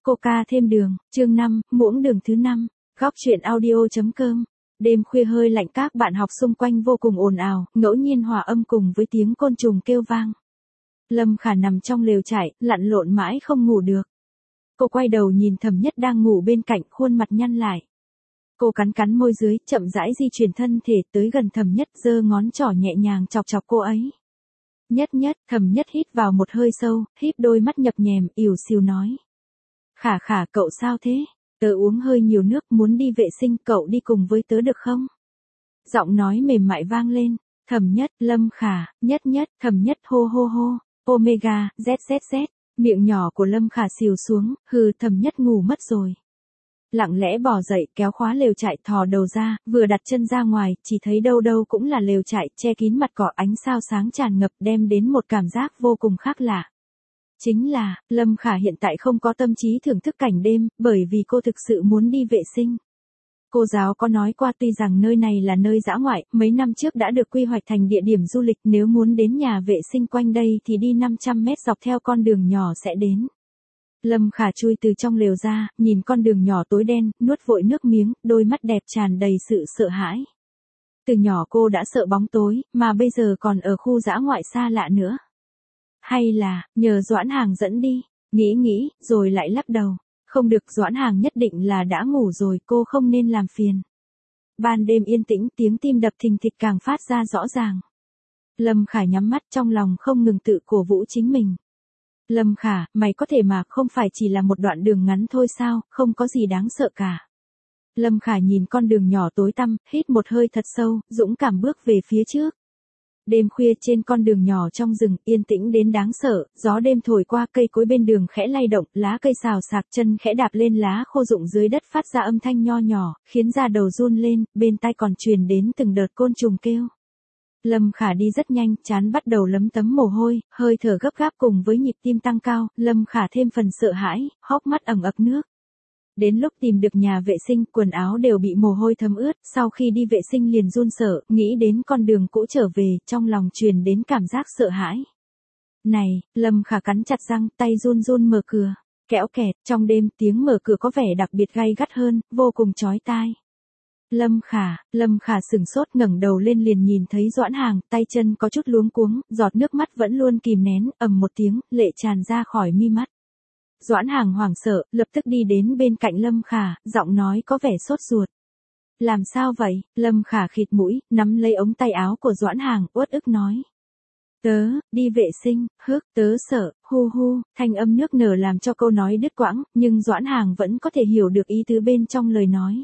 Coca thêm đường, chương 5, muỗng đường thứ 5, góc truyện audio.com. Đêm khuya hơi lạnh, các bạn học xung quanh vô cùng ồn ào, ngẫu nhiên hòa âm cùng với tiếng côn trùng kêu vang. Lâm Khả nằm trong lều trại, lặn lộn mãi không ngủ được. Cô quay đầu nhìn Thẩm Nhất đang ngủ bên cạnh, khuôn mặt nhăn lại. Cô cắn cắn môi dưới, chậm rãi di chuyển thân thể tới gần Thẩm Nhất, giơ ngón trỏ nhẹ nhàng chọc chọc cô ấy. Nhất, Thẩm Nhất hít vào một hơi sâu, híp đôi mắt nhập nhèm, ỉu xìu nói. Khả, cậu sao thế? Tớ uống hơi nhiều nước, muốn đi vệ sinh, cậu đi cùng với tớ được không? Giọng nói mềm mại vang lên. Thẩm Nhất, Lâm Khả, Nhất, Thẩm Nhất hô hô hô, omega, z. Miệng nhỏ của Lâm Khả xìu xuống, hừ, Thẩm Nhất ngủ mất rồi. Lặng lẽ bò dậy, kéo khóa lều trại, thò đầu ra, vừa đặt chân ra ngoài, chỉ thấy đâu đâu cũng là lều trại, che kín mặt cỏ, ánh sao sáng tràn ngập, đem đến một cảm giác vô cùng khác lạ. Chính là, Lâm Khả hiện tại không có tâm trí thưởng thức cảnh đêm, bởi vì cô thực sự muốn đi vệ sinh. Cô giáo có nói qua, tuy rằng nơi này là nơi dã ngoại, mấy năm trước đã được quy hoạch thành địa điểm du lịch, nếu muốn đến nhà vệ sinh quanh đây thì đi 500 mét dọc theo con đường nhỏ sẽ đến. Lâm Khả chui từ trong lều ra, nhìn con đường nhỏ tối đen, nuốt vội nước miếng, đôi mắt đẹp tràn đầy sự sợ hãi. Từ nhỏ cô đã sợ bóng tối, mà bây giờ còn ở khu dã ngoại xa lạ nữa. Hay là, nhờ Doãn Hàng dẫn đi, nghĩ, rồi lại lắc đầu. Không được, Doãn Hàng nhất định là đã ngủ rồi, cô không nên làm phiền. Ban đêm yên tĩnh, tiếng tim đập thình thịch càng phát ra rõ ràng. Lâm Khả nhắm mắt, trong lòng không ngừng tự cổ vũ chính mình. Lâm Khả, mày có thể mà, không phải chỉ là một đoạn đường ngắn thôi sao, không có gì đáng sợ cả. Lâm Khả nhìn con đường nhỏ tối tăm, hít một hơi thật sâu, dũng cảm bước về phía trước. Đêm khuya trên con đường nhỏ trong rừng, yên tĩnh đến đáng sợ, gió đêm thổi qua, cây cối bên đường khẽ lay động, lá cây xào xạc, chân khẽ đạp lên lá khô rụng dưới đất phát ra âm thanh nho nhỏ, khiến da đầu run lên, bên tai còn truyền đến từng đợt côn trùng kêu. Lâm Khả đi rất nhanh, trán bắt đầu lấm tấm mồ hôi, hơi thở gấp gáp cùng với nhịp tim tăng cao, Lâm Khả thêm phần sợ hãi, hốc mắt ẩm ập nước. Đến lúc tìm được nhà vệ sinh, quần áo đều bị mồ hôi thấm ướt, sau khi đi vệ sinh liền run sợ, nghĩ đến con đường cũ trở về, trong lòng truyền đến cảm giác sợ hãi. Này, Lâm Khả cắn chặt răng, tay run run mở cửa, kẽo kẹt, trong đêm tiếng mở cửa có vẻ đặc biệt gay gắt hơn, vô cùng chói tai. Lâm Khả sửng sốt, ngẩng đầu lên liền nhìn thấy Doãn Hàng, tay chân có chút luống cuống, giọt nước mắt vẫn luôn kìm nén, ầm một tiếng, lệ tràn ra khỏi mi mắt. Doãn Hàng hoảng sợ, lập tức đi đến bên cạnh Lâm Khả, giọng nói có vẻ sốt ruột. Làm sao vậy? Lâm Khả khịt mũi, nắm lấy ống tay áo của Doãn Hàng, uất ức nói. Tớ, đi vệ sinh, tớ sợ, hu, thanh âm nước nở làm cho câu nói đứt quãng, nhưng Doãn Hàng vẫn có thể hiểu được ý tứ bên trong lời nói.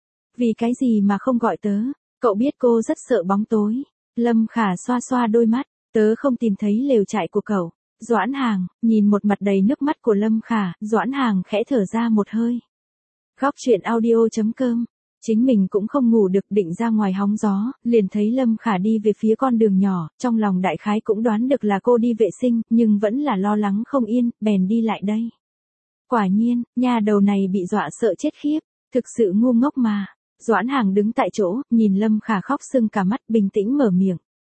Vì cái gì mà không gọi tớ? Cậu biết cô rất sợ bóng tối. Lâm Khả xoa xoa đôi mắt, tớ không tìm thấy lều trại của cậu. Doãn Hàng, nhìn một mặt đầy nước mắt của Lâm Khả, Doãn Hàng khẽ thở ra một hơi. Góc truyện audio.com. Chính mình cũng không ngủ được, định ra ngoài hóng gió, liền thấy Lâm Khả đi về phía con đường nhỏ, trong lòng đại khái cũng đoán được là cô đi vệ sinh, nhưng vẫn là lo lắng không yên, bèn đi lại đây. Quả nhiên, nhà đầu này bị dọa sợ chết khiếp, thực sự ngu ngốc mà. Doãn Hàng đứng tại chỗ, nhìn Lâm Khả khóc sưng cả mắt, bình tĩnh mở miệng.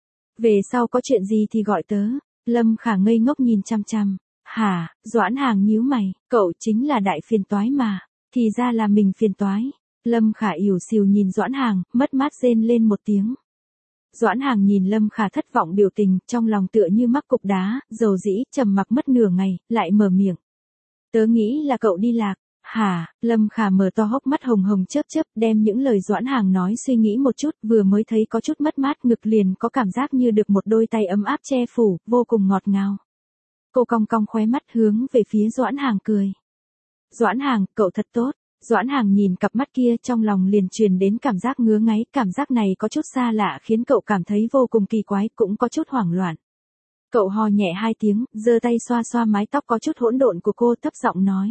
Về sau có chuyện gì thì gọi tớ. Lâm Khả ngây ngốc nhìn chăm chăm. Hả? Doãn Hàng nhíu mày, cậu chính là đại phiền toái mà. Thì ra là mình phiền toái. Lâm Khả ỉu xìu nhìn Doãn Hàng, mất mát rên lên một tiếng. Doãn Hàng nhìn Lâm Khả thất vọng biểu tình, trong lòng tựa như mắc cục đá, dầu dĩ, trầm mặc mất nửa ngày, lại mở miệng. Tớ nghĩ là cậu đi lạc. Hả? Lâm Khả mở to hốc mắt hồng hồng chớp, đem những lời Doãn Hàng nói suy nghĩ một chút, vừa mới thấy có chút mất mát, ngực liền có cảm giác như được một đôi tay ấm áp che phủ, vô cùng ngọt ngào. Cô cong cong khóe mắt hướng về phía Doãn Hàng cười. Doãn Hàng, cậu thật tốt. Doãn Hàng nhìn cặp mắt kia, trong lòng liền truyền đến cảm giác ngứa ngáy, cảm giác này có chút xa lạ khiến cậu cảm thấy vô cùng kỳ quái, cũng có chút hoảng loạn. Cậu hò nhẹ hai tiếng, giơ tay xoa xoa mái tóc có chút hỗn độn của cô, thấp giọng nói.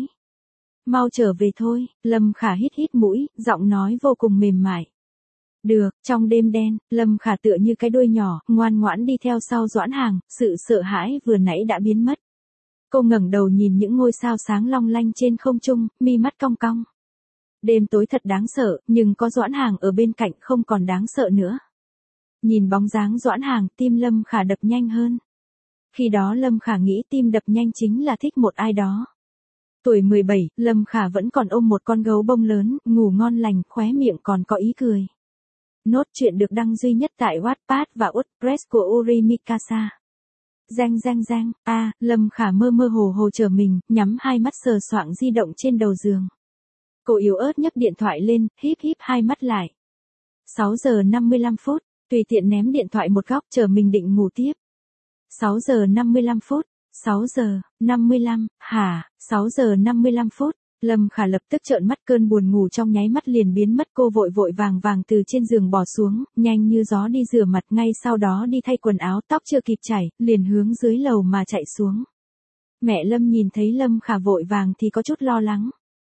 Mau trở về thôi. Lâm Khả hít mũi, giọng nói vô cùng mềm mại. Được, trong đêm đen, Lâm Khả tựa như cái đuôi nhỏ, ngoan ngoãn đi theo sau Doãn Hàng, sự sợ hãi vừa nãy đã biến mất. Cô ngẩng đầu nhìn những ngôi sao sáng long lanh trên không trung, mi mắt cong cong. Đêm tối thật đáng sợ, nhưng có Doãn Hàng ở bên cạnh không còn đáng sợ nữa. Nhìn bóng dáng Doãn Hàng, tim Lâm Khả đập nhanh hơn. Khi đó Lâm Khả nghĩ tim đập nhanh chính là thích một ai đó. Tuổi 17, Lâm Khả vẫn còn ôm một con gấu bông lớn, ngủ ngon lành, khóe miệng còn có ý cười. Nốt truyện được đăng duy nhất tại Wattpad và WordPress của Uri Mikasa. Rang, Lâm Khả mơ mơ hồ hồ trở mình, nhắm hai mắt sờ soạng di động trên đầu giường. Cô yếu ớt nhấc điện thoại lên, híp hai mắt lại. 6 giờ 55 phút, tùy tiện ném điện thoại một góc chờ mình định ngủ tiếp. 6 giờ 55 phút, 6 giờ 55, 6 giờ 55 phút. Lâm Khả lập tức trợn mắt, cơn buồn ngủ trong nháy mắt liền biến mất, cô vội vàng từ trên giường bỏ xuống, nhanh như gió đi rửa mặt, ngay sau đó đi thay quần áo, tóc chưa kịp chải, liền hướng dưới lầu mà chạy xuống. Mẹ Lâm nhìn thấy Lâm Khả vội vàng thì có chút lo lắng.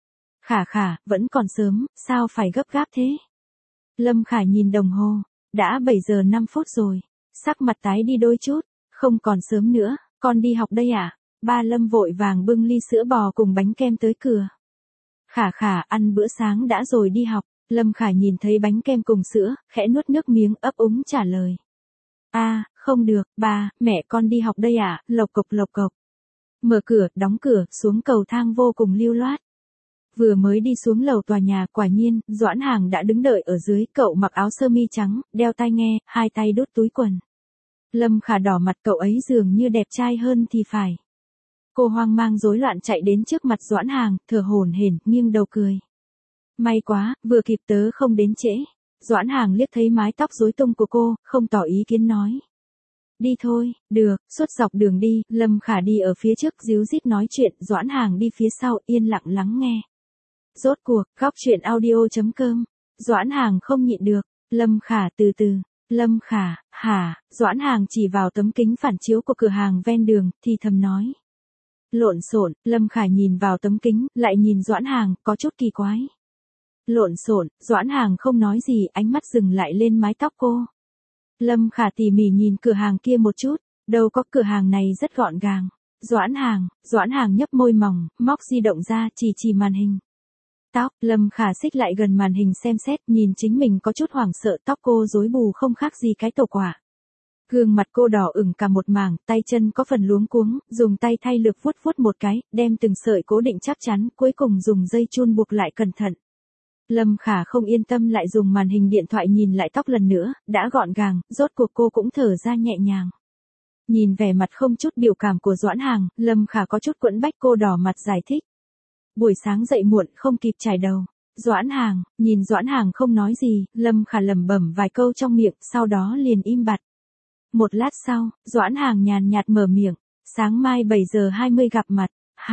Khả, vẫn còn sớm, sao phải gấp gáp thế? Lâm Khả nhìn đồng hồ, đã 7 giờ 5 phút rồi, sắc mặt tái đi đôi chút, không còn sớm nữa, con đi học đây à? Ba Lâm vội vàng bưng ly sữa bò cùng bánh kem tới cửa. Khả, ăn bữa sáng đã rồi đi học. Lâm Khả nhìn thấy bánh kem cùng sữa, khẽ nuốt nước miếng, ấp úng trả lời. Không được, ba, mẹ con đi học đây à? Lộc cộc. Mở cửa, đóng cửa, xuống cầu thang vô cùng lưu loát. Vừa mới đi xuống lầu tòa nhà, quả nhiên, Doãn Hàng đã đứng đợi ở dưới, cậu mặc áo sơ mi trắng, đeo tai nghe, hai tay đút túi quần. Lâm Khả đỏ mặt, cậu ấy dường như đẹp trai hơn thì phải. Cô hoang mang rối loạn chạy đến trước mặt Doãn Hàng, thở hổn hển, nghiêng đầu cười. May quá, vừa kịp tớ không đến trễ. Doãn Hàng liếc thấy mái tóc rối tung của cô, không tỏ ý kiến nói. Đi thôi, được, suốt dọc đường đi, Lâm Khả đi ở phía trước díu dít nói chuyện, Doãn Hàng đi phía sau yên lặng lắng nghe. Rốt cuộc, góc truyện audio.com. Doãn Hàng không nhịn được, Lâm Khả từ từ. Lâm Khả, Doãn Hàng chỉ vào tấm kính phản chiếu của cửa hàng ven đường, thì thầm nói. Lộn xộn, Lâm Khả nhìn vào tấm kính, lại nhìn Doãn Hàng, có chút kỳ quái. Lộn xộn, Doãn Hàng không nói gì, ánh mắt dừng lại lên mái tóc cô. Lâm Khả tỉ mỉ nhìn cửa hàng kia một chút, đâu có, cửa hàng này rất gọn gàng. Doãn Hàng nhấp môi mỏng, móc di động ra, chỉ màn hình. Tóc, Lâm Khả xích lại gần màn hình xem xét, nhìn chính mình có chút hoảng sợ, tóc cô rối bù không khác gì cái tổ quả. Gương mặt cô đỏ ửng cả một mảng, tay chân có phần luống cuống, dùng tay thay lược vuốt một cái, đem từng sợi cố định chắc chắn, cuối cùng dùng dây chun buộc lại cẩn thận. Lâm Khả không yên tâm lại dùng màn hình điện thoại nhìn lại tóc lần nữa, đã gọn gàng, rốt cuộc cô cũng thở ra nhẹ nhàng. Nhìn vẻ mặt không chút biểu cảm của Doãn Hàng, Lâm Khả có chút quẫn bách, cô đỏ mặt giải thích. Buổi sáng dậy muộn, không kịp chải đầu. Nhìn Doãn Hàng không nói gì, Lâm Khả lẩm bẩm vài câu trong miệng, sau đó liền im bặt. Một lát sau, Doãn Hàng nhàn nhạt mở miệng, sáng mai 7 giờ 20 gặp mặt.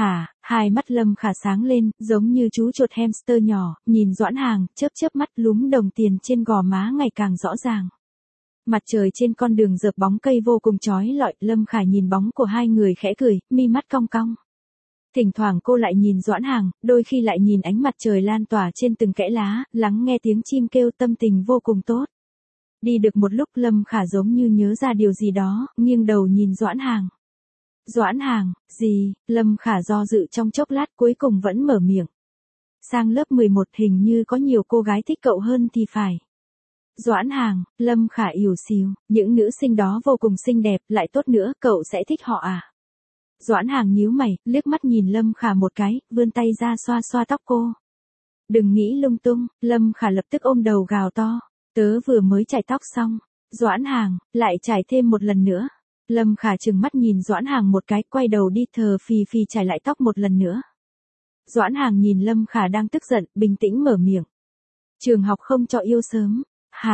Hai mắt Lâm Khả sáng lên, giống như chú chuột hamster nhỏ, nhìn Doãn Hàng, chớp mắt, lúm đồng tiền trên gò má ngày càng rõ ràng. Mặt trời trên con đường dợp bóng cây vô cùng chói lọi, Lâm Khả nhìn bóng của hai người khẽ cười, mi mắt cong cong. Thỉnh thoảng cô lại nhìn Doãn Hàng, đôi khi lại nhìn ánh mặt trời lan tỏa trên từng kẽ lá, lắng nghe tiếng chim kêu, tâm tình vô cùng tốt. Đi được một lúc, Lâm Khả giống như nhớ ra điều gì đó, nghiêng đầu nhìn Doãn Hàng. Doãn Hàng, gì? Lâm Khả do dự trong chốc lát, cuối cùng vẫn mở miệng. Sang lớp 11 hình như có nhiều cô gái thích cậu hơn thì phải. Doãn Hàng, Lâm Khả ỉu xìu, những nữ sinh đó vô cùng xinh đẹp, lại tốt nữa, cậu sẽ thích họ à? Doãn Hàng nhíu mày, liếc mắt nhìn Lâm Khả một cái, vươn tay ra xoa tóc cô. Đừng nghĩ lung tung, Lâm Khả lập tức ôm đầu gào to. Tớ vừa mới chải tóc xong. Doãn Hàng, lại chải thêm một lần nữa. Lâm Khả trừng mắt nhìn Doãn Hàng một cái, quay đầu đi thờ phì chải lại tóc một lần nữa. Doãn Hàng nhìn Lâm Khả đang tức giận, bình tĩnh mở miệng. Trường học không cho yêu sớm.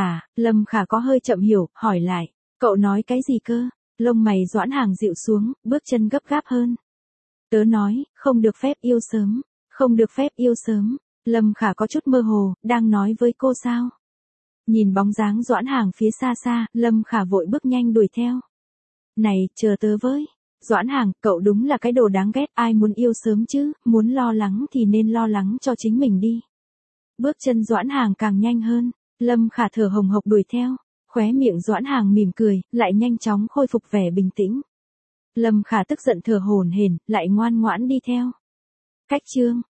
Lâm Khả có hơi chậm hiểu, hỏi lại. Cậu nói cái gì cơ? Lông mày Doãn Hàng dịu xuống, bước chân gấp gáp hơn. Tớ nói, không được phép yêu sớm. Không được phép yêu sớm. Lâm Khả có chút mơ hồ, đang nói với cô sao? Nhìn bóng dáng Doãn Hàng phía xa, Lâm Khả vội bước nhanh đuổi theo. Này, chờ tớ với. Doãn Hàng, cậu đúng là cái đồ đáng ghét, ai muốn yêu sớm chứ, muốn lo lắng thì nên lo lắng cho chính mình đi. Bước chân Doãn Hàng càng nhanh hơn, Lâm Khả thở hồng hộc đuổi theo, khóe miệng Doãn Hàng mỉm cười, lại nhanh chóng khôi phục vẻ bình tĩnh. Lâm Khả tức giận thở hổn hển, lại ngoan ngoãn đi theo. Cách chương